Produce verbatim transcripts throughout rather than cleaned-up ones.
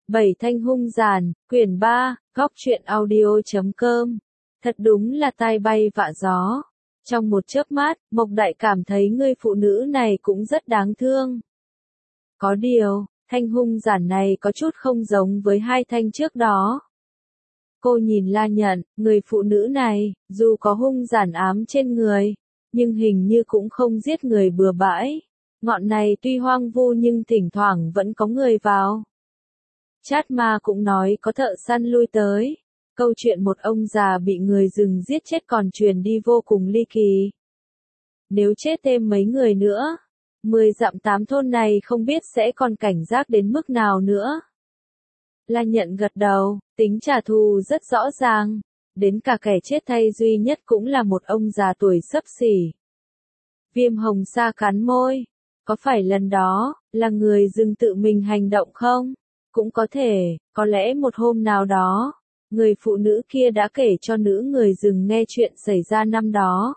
Bảy thanh hung giàn, quyển ba, góc truyện audio chấm com. Thật đúng là tai bay vạ gió. Trong một chớp mắt, Mộc Đại cảm thấy người phụ nữ này cũng rất đáng thương. Có điều, thanh hung giản này có chút không giống với hai thanh trước đó. Cô nhìn La Nhận, người phụ nữ này, dù có hung giản ám trên người, nhưng hình như cũng không giết người bừa bãi. Ngọn này tuy hoang vu nhưng thỉnh thoảng vẫn có người vào. Chát Ma cũng nói có thợ săn lui tới. Câu chuyện một ông già bị người rừng giết chết còn truyền đi vô cùng ly kỳ. Nếu chết thêm mấy người nữa, mười dặm tám thôn này không biết sẽ còn cảnh giác đến mức nào nữa. La Nhận gật đầu, tính trả thù rất rõ ràng. Đến cả kẻ chết thay duy nhất cũng là một ông già tuổi xấp xỉ. Viêm Hồng Sa cắn môi. Có phải lần đó, là người rừng tự mình hành động không? Cũng có thể, có lẽ một hôm nào đó, người phụ nữ kia đã kể cho nữ người rừng nghe chuyện xảy ra năm đó.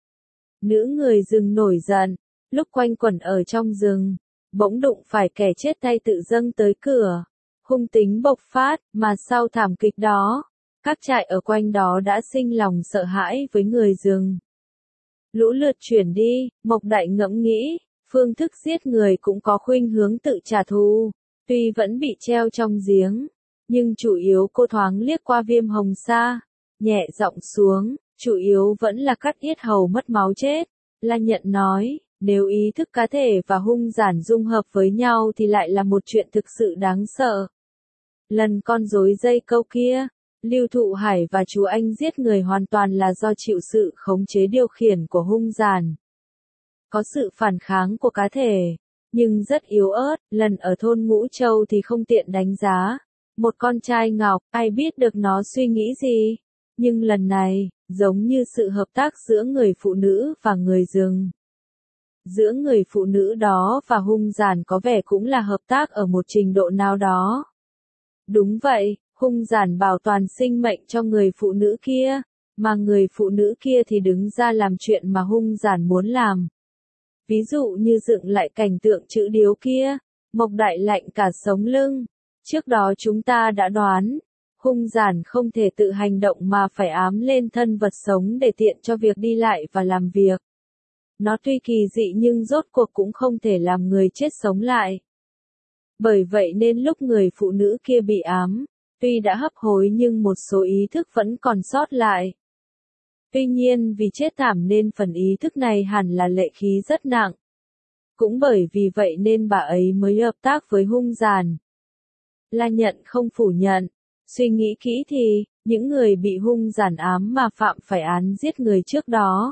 Nữ người rừng nổi giận, lúc quanh quẩn ở trong rừng, bỗng đụng phải kẻ chết tay tự dâng tới cửa. Hung tính bộc phát, mà sau thảm kịch đó, các trại ở quanh đó đã sinh lòng sợ hãi với người rừng. Lũ lượt chuyển đi, Mộc Đại ngẫm nghĩ, phương thức giết người cũng có khuynh hướng tự trả thù. Tuy vẫn bị treo trong giếng, nhưng chủ yếu cô thoáng liếc qua Viêm Hồng Sa, nhẹ giọng xuống, chủ yếu vẫn là cắt yết hầu mất máu chết. La Nhận nói, nếu ý thức cá thể và hung giản dung hợp với nhau thì lại là một chuyện thực sự đáng sợ. Lần con rối dây câu kia, Lưu Thụ Hải và chú anh giết người hoàn toàn là do chịu sự khống chế điều khiển của hung giản. Có sự phản kháng của cá thể, nhưng rất yếu ớt, lần ở thôn Ngũ Châu thì không tiện đánh giá. Một con trai ngọc, ai biết được nó suy nghĩ gì. Nhưng lần này, giống như sự hợp tác giữa người phụ nữ và người rừng. Giữa người phụ nữ đó và hung giản có vẻ cũng là hợp tác ở một trình độ nào đó. Đúng vậy, hung giản bảo toàn sinh mệnh cho người phụ nữ kia, mà người phụ nữ kia thì đứng ra làm chuyện mà hung giản muốn làm. Ví dụ như dựng lại cảnh tượng chữ điếu kia, Mộc Đại lạnh cả sống lưng. Trước đó chúng ta đã đoán, hung giản không thể tự hành động mà phải ám lên thân vật sống để tiện cho việc đi lại và làm việc. Nó tuy kỳ dị nhưng rốt cuộc cũng không thể làm người chết sống lại. Bởi vậy nên lúc người phụ nữ kia bị ám, tuy đã hấp hối nhưng một số ý thức vẫn còn sót lại. Tuy nhiên vì chết thảm nên phần ý thức này hẳn là lệ khí rất nặng. Cũng bởi vì vậy nên bà ấy mới hợp tác với hung giản. La Nhận không phủ nhận. Suy nghĩ kỹ thì, những người bị hung giản ám mà phạm phải án giết người trước đó,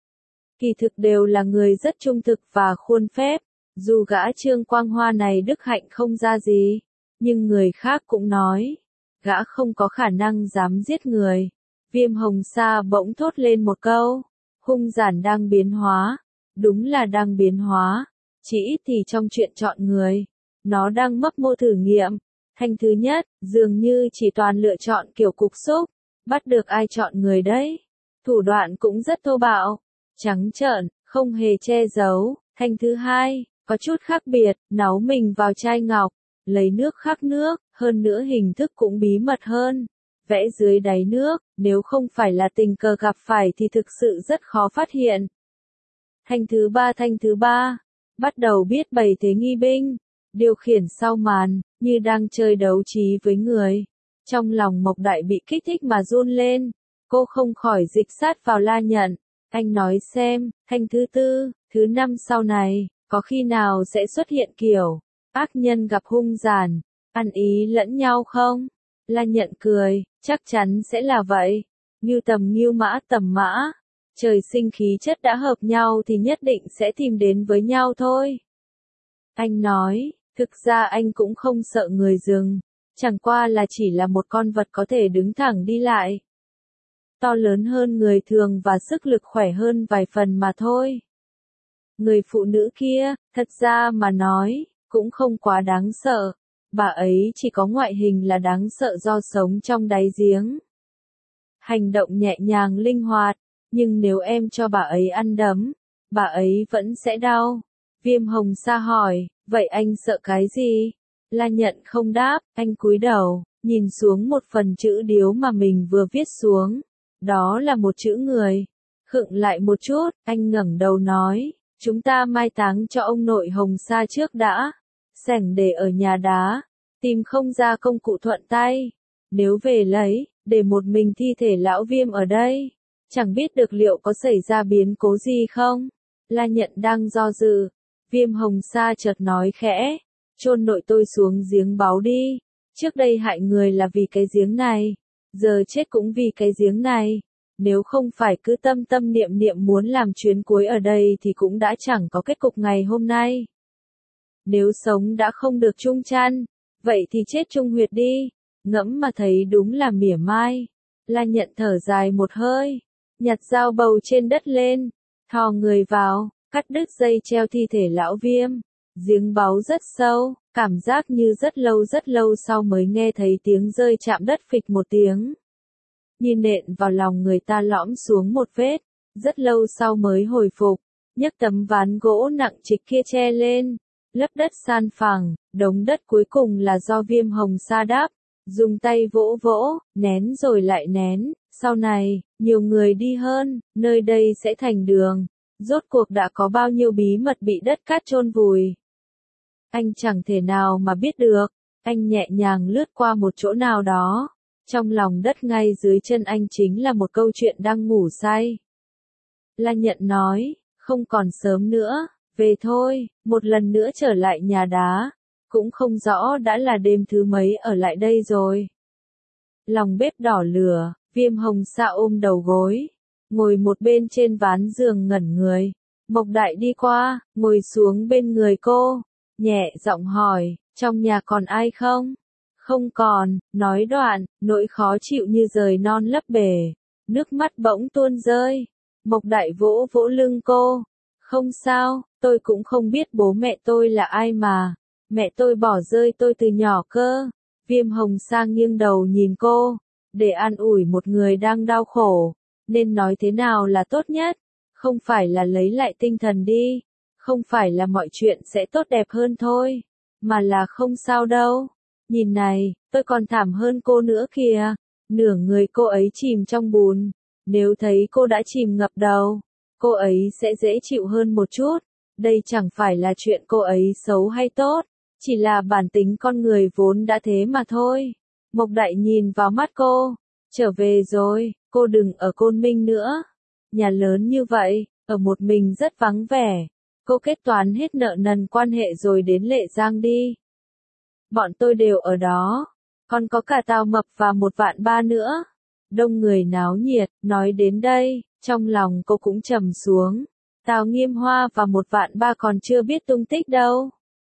kỳ thực đều là người rất trung thực và khuôn phép. Dù gã Trương Quang Hoa này đức hạnh không ra gì, nhưng người khác cũng nói, gã không có khả năng dám giết người. Viêm Hồng Sa bỗng thốt lên một câu, hung giản đang biến hóa, đúng là đang biến hóa, chỉ ít thì trong chuyện chọn người, nó đang mấp mô thử nghiệm. Thanh thứ nhất, dường như chỉ toàn lựa chọn kiểu cục xúc, bắt được ai chọn người đấy. Thủ đoạn cũng rất thô bạo, trắng trợn, không hề che giấu. Thanh thứ hai, có chút khác biệt, nấu mình vào chai ngọc, lấy nước khắc nước, hơn nữa hình thức cũng bí mật hơn. Vẽ dưới đáy nước, nếu không phải là tình cờ gặp phải thì thực sự rất khó phát hiện. Thanh thứ ba thanh thứ ba, bắt đầu biết bày thế nghi binh, điều khiển sau màn, như đang chơi đấu trí với người. Trong lòng Mộc Đại bị kích thích mà run lên, cô không khỏi dịch sát vào La Nhận. Anh nói xem, thanh thứ tư, thứ năm sau này, có khi nào sẽ xuất hiện kiểu, ác nhân gặp hung giản, ăn ý lẫn nhau không? La Nhận cười, chắc chắn sẽ là vậy. Ngưu tầm ngưu mã tầm mã, trời sinh khí chất đã hợp nhau thì nhất định sẽ tìm đến với nhau thôi. Anh nói, thực ra anh cũng không sợ người rừng, chẳng qua là chỉ là một con vật có thể đứng thẳng đi lại. To lớn hơn người thường và sức lực khỏe hơn vài phần mà thôi. Người phụ nữ kia, thật ra mà nói, cũng không quá đáng sợ. Bà ấy chỉ có ngoại hình là đáng sợ do sống trong đáy giếng. Hành động nhẹ nhàng linh hoạt, nhưng nếu em cho bà ấy ăn đấm, bà ấy vẫn sẽ đau. Viêm Hồng Sa hỏi, vậy anh sợ cái gì? La Nhận không đáp, anh cúi đầu, nhìn xuống một phần chữ điếu mà mình vừa viết xuống. Đó là một chữ người. Khựng lại một chút, anh ngẩng đầu nói, chúng ta mai táng cho ông nội Hồng Sa trước đã. Sảnh để ở nhà đá, tìm không ra công cụ thuận tay. Nếu về lấy, để một mình thi thể lão Viêm ở đây, chẳng biết được liệu có xảy ra biến cố gì không? La Nhận đang do dự, Viêm Hồng Sa chợt nói khẽ, chôn nội tôi xuống giếng báu đi. Trước đây hại người là vì cái giếng này, giờ chết cũng vì cái giếng này. Nếu không phải cứ tâm tâm niệm niệm muốn làm chuyến cuối ở đây thì cũng đã chẳng có kết cục ngày hôm nay. Nếu sống đã không được chung chăn, vậy thì chết chung huyệt đi. Ngẫm mà thấy đúng là mỉa mai. La Nhận thở dài một hơi, nhặt dao bầu trên đất lên, thò người vào, cắt đứt dây treo thi thể lão Viêm. Giếng báu rất sâu, cảm giác như rất lâu rất lâu sau mới nghe thấy tiếng rơi chạm đất phịch một tiếng. Nhìn nện vào lòng người ta lõm xuống một vết, rất lâu sau mới hồi phục, nhấc tấm ván gỗ nặng trịch kia che lên, lấp đất san phẳng, đống đất cuối cùng là do Viêm Hồng Sa đáp, dùng tay vỗ vỗ, nén rồi lại nén, sau này, nhiều người đi hơn, nơi đây sẽ thành đường, rốt cuộc đã có bao nhiêu bí mật bị đất cát chôn vùi. Anh chẳng thể nào mà biết được, anh nhẹ nhàng lướt qua một chỗ nào đó. Trong lòng đất ngay dưới chân anh chính là một câu chuyện đang ngủ say. La Nhận nói, không còn sớm nữa, về thôi, một lần nữa trở lại nhà đá, cũng không rõ đã là đêm thứ mấy ở lại đây rồi. Lòng bếp đỏ lửa, Viêm Hồng Sa ôm đầu gối, ngồi một bên trên ván giường ngẩn người. Mộc Đại đi qua, ngồi xuống bên người cô, nhẹ giọng hỏi, trong nhà còn ai không? Không còn, nói đoạn, nỗi khó chịu như rời non lấp bể, nước mắt bỗng tuôn rơi. Mộc Đại vỗ vỗ lưng cô, không sao, tôi cũng không biết bố mẹ tôi là ai mà, mẹ tôi bỏ rơi tôi từ nhỏ cơ. Viêm Hồng Sa nghiêng đầu nhìn cô, để an ủi một người đang đau khổ, nên nói thế nào là tốt nhất, không phải là lấy lại tinh thần đi, không phải là mọi chuyện sẽ tốt đẹp hơn thôi, mà là không sao đâu. Nhìn này, tôi còn thảm hơn cô nữa kìa, nửa người cô ấy chìm trong bùn, nếu thấy cô đã chìm ngập đầu, cô ấy sẽ dễ chịu hơn một chút, đây chẳng phải là chuyện cô ấy xấu hay tốt, chỉ là bản tính con người vốn đã thế mà thôi. Mộc Đại nhìn vào mắt cô, trở về rồi, cô đừng ở Côn Minh nữa, nhà lớn như vậy, ở một mình rất vắng vẻ, cô kết toán hết nợ nần quan hệ rồi đến Lệ Giang đi. Bọn tôi đều ở đó, còn có cả Tào Mập và một vạn ba nữa. Đông người náo nhiệt, nói đến đây, trong lòng cô cũng trầm xuống. Tào Nghiêm Hoa và một vạn ba còn chưa biết tung tích đâu.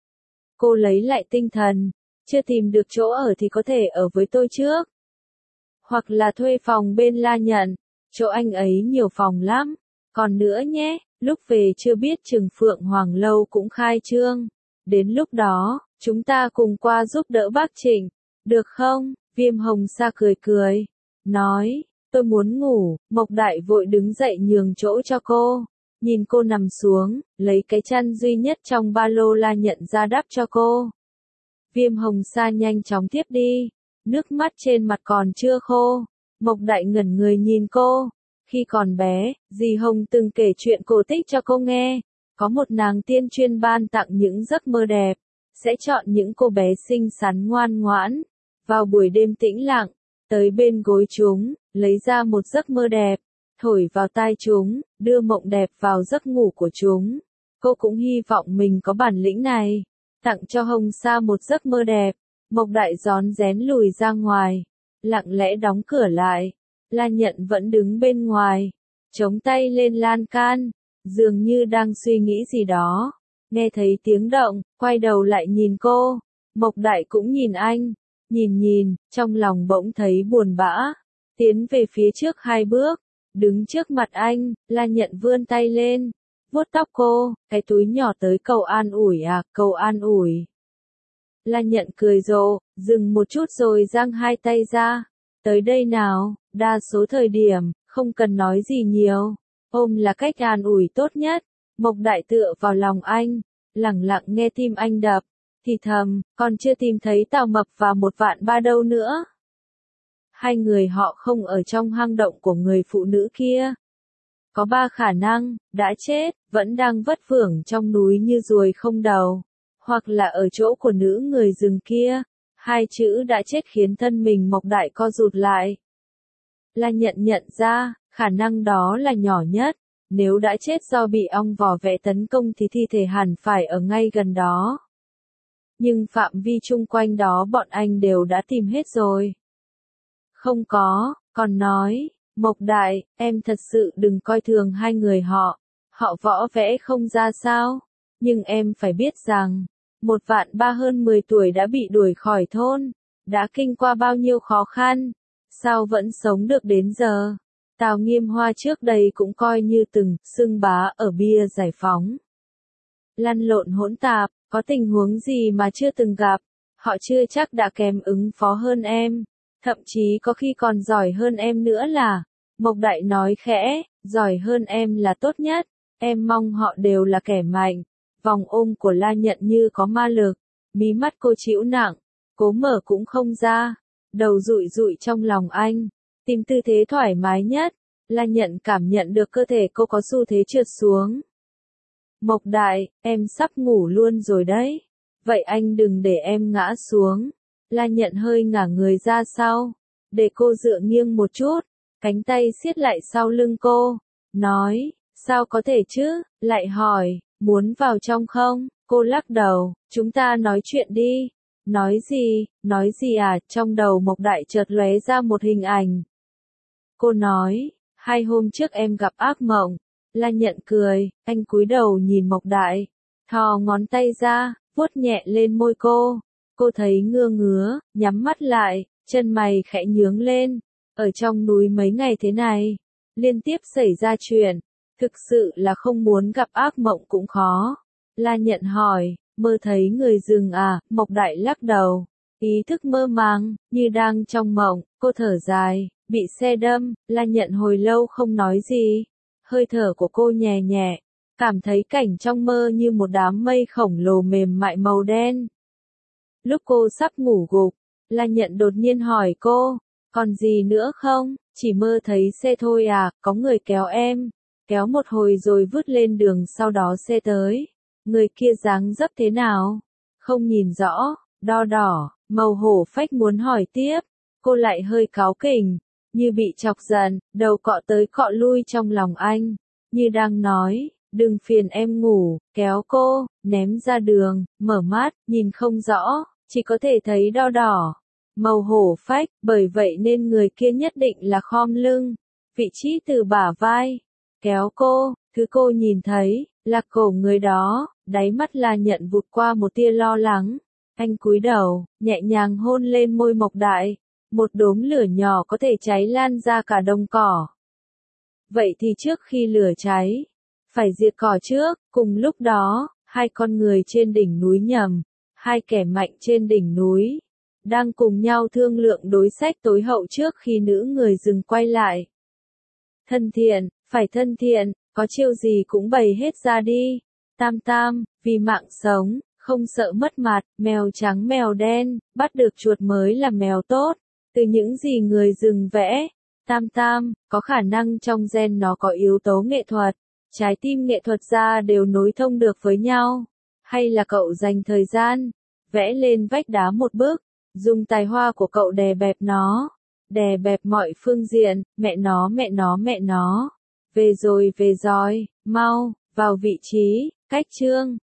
Cô lấy lại tinh thần, chưa tìm được chỗ ở thì có thể ở với tôi trước. Hoặc là thuê phòng bên La Nhận, chỗ anh ấy nhiều phòng lắm. Còn nữa nhé, lúc về chưa biết chừng Phượng Hoàng Lâu cũng khai trương. Đến lúc đó, chúng ta cùng qua giúp đỡ bác Trịnh, được không? Viêm Hồng Sa cười cười, nói, tôi muốn ngủ. Mộc Đại vội đứng dậy nhường chỗ cho cô, nhìn cô nằm xuống, lấy cái chăn duy nhất trong ba lô La Nhận ra đắp cho cô. Viêm Hồng Sa nhanh chóng tiếp đi, nước mắt trên mặt còn chưa khô. Mộc Đại ngẩn người nhìn cô, khi còn bé, dì Hồng từng kể chuyện cổ tích cho cô nghe, có một nàng tiên chuyên ban tặng những giấc mơ đẹp, sẽ chọn những cô bé xinh xắn ngoan ngoãn, vào buổi đêm tĩnh lặng, tới bên gối chúng, lấy ra một giấc mơ đẹp, thổi vào tai chúng, đưa mộng đẹp vào giấc ngủ của chúng. Cô cũng hy vọng mình có bản lĩnh này, tặng cho Hồng Sa một giấc mơ đẹp. Mộc Đại rón rén lùi ra ngoài, lặng lẽ đóng cửa lại. La Nhận vẫn đứng bên ngoài, chống tay lên lan can, dường như đang suy nghĩ gì đó. Nghe thấy tiếng động, quay đầu lại nhìn cô. Mộc Đại cũng nhìn anh, nhìn nhìn, trong lòng bỗng thấy buồn bã, tiến về phía trước hai bước, đứng trước mặt anh. La Nhận vươn tay lên, vuốt tóc cô, cái túi nhỏ tới cầu an ủi à, cầu an ủi. La Nhận cười rộ, dừng một chút rồi giang hai tay ra, tới đây nào, đa số thời điểm, không cần nói gì nhiều, ôm là cách an ủi tốt nhất. Mộc Đại tựa vào lòng anh, lặng lặng nghe tim anh đập, thì thầm, còn chưa tìm thấy Tào Mập và một vạn ba đâu nữa. Hai người họ không ở trong hang động của người phụ nữ kia. Có ba khả năng, đã chết, vẫn đang vất vưởng trong núi như ruồi không đầu, hoặc là ở chỗ của nữ người rừng kia. Hai chữ đã chết khiến thân mình Mộc Đại co rụt lại. La Nhận nhận ra, khả năng đó là nhỏ nhất. Nếu đã chết do bị ong vò vẽ tấn công thì thi thể hẳn phải ở ngay gần đó. Nhưng phạm vi chung quanh đó bọn anh đều đã tìm hết rồi. Không có, còn nói, Mộc Đại, em thật sự đừng coi thường hai người họ. Họ võ vẽ không ra sao. Nhưng em phải biết rằng, một vạn ba hơn mười tuổi đã bị đuổi khỏi thôn. Đã kinh qua bao nhiêu khó khăn. Sao vẫn sống được đến giờ? Tào Nghiêm Hoa trước đây cũng coi như từng xưng bá ở bia giải phóng. Lăn lộn hỗn tạp, có tình huống gì mà chưa từng gặp. Họ chưa chắc đã kém ứng phó hơn em. Thậm chí có khi còn giỏi hơn em nữa là. Mộc Đại nói khẽ, giỏi hơn em là tốt nhất. Em mong họ đều là kẻ mạnh. Vòng ôm của La Nhận như có ma lực. Mí mắt cô chịu nặng. Cố mở cũng không ra. Đầu rụi rụi trong lòng anh. Tìm tư thế thoải mái nhất. La Nhận cảm nhận được cơ thể cô có xu thế trượt xuống. Mộc Đại, em sắp ngủ luôn rồi đấy. Vậy anh đừng để em ngã xuống. La Nhận hơi ngả người ra sau. Để cô dựa nghiêng một chút. Cánh tay siết lại sau lưng cô. Nói, sao có thể chứ? Lại hỏi, muốn vào trong không? Cô lắc đầu, chúng ta nói chuyện đi. Nói gì, nói gì à? Trong đầu Mộc Đại chợt lóe ra một hình ảnh. Cô nói, hai hôm trước em gặp ác mộng. La Nhận cười, anh cúi đầu nhìn Mộc Đại. Thò ngón tay ra, vuốt nhẹ lên môi cô. Cô thấy ngưa ngứa, nhắm mắt lại, chân mày khẽ nhướng lên. Ở trong núi mấy ngày thế này, liên tiếp xảy ra chuyện. Thực sự là không muốn gặp ác mộng cũng khó. La Nhận hỏi, mơ thấy người rừng à? Mộc Đại lắc đầu. Ý thức mơ màng, như đang trong mộng. Cô thở dài, bị xe đâm. La Nhận hồi lâu không nói gì. Hơi thở của cô nhẹ nhẹ. Cảm thấy cảnh trong mơ như một đám mây khổng lồ mềm mại màu đen. Lúc cô sắp ngủ gục, La Nhận đột nhiên hỏi cô, còn gì nữa không? Chỉ mơ thấy xe thôi à? Có người kéo em. Kéo một hồi rồi vứt lên đường, sau đó xe tới. Người kia dáng dấp thế nào? Không nhìn rõ, đo đỏ, màu hổ phách muốn hỏi tiếp. Cô lại hơi cáu kỉnh, như bị chọc giận, đầu cọ tới cọ lui trong lòng anh. Như đang nói, đừng phiền em ngủ, kéo cô, ném ra đường, mở mắt, nhìn không rõ, chỉ có thể thấy đo đỏ. Màu hổ phách, bởi vậy nên người kia nhất định là khom lưng. Vị trí từ bả vai. Kéo cô, thứ cô nhìn thấy, là cổ người đó. Đáy mắt La Nhận vụt qua một tia lo lắng. Anh cúi đầu, nhẹ nhàng hôn lên môi Mộc Đại. Một đốm lửa nhỏ có thể cháy lan ra cả đồng cỏ. Vậy thì trước khi lửa cháy, phải diệt cỏ trước. Cùng lúc đó, hai con người trên đỉnh núi nhầm, hai kẻ mạnh trên đỉnh núi, đang cùng nhau thương lượng đối sách tối hậu trước khi nữ người rừng quay lại. Thân thiện, phải thân thiện, có chiêu gì cũng bày hết ra đi. Tam tam, vì mạng sống, không sợ mất mặt, mèo trắng mèo đen, bắt được chuột mới là mèo tốt. Từ những gì người rừng vẽ, Tam tam, có khả năng trong gen nó có yếu tố nghệ thuật. Trái tim nghệ thuật ra đều nối thông được với nhau. Hay là cậu dành thời gian, vẽ lên vách đá một bức, dùng tài hoa của cậu đè bẹp nó. Đè bẹp mọi phương diện, mẹ nó mẹ nó mẹ nó. Về rồi về rồi, mau, vào vị trí, cách chương.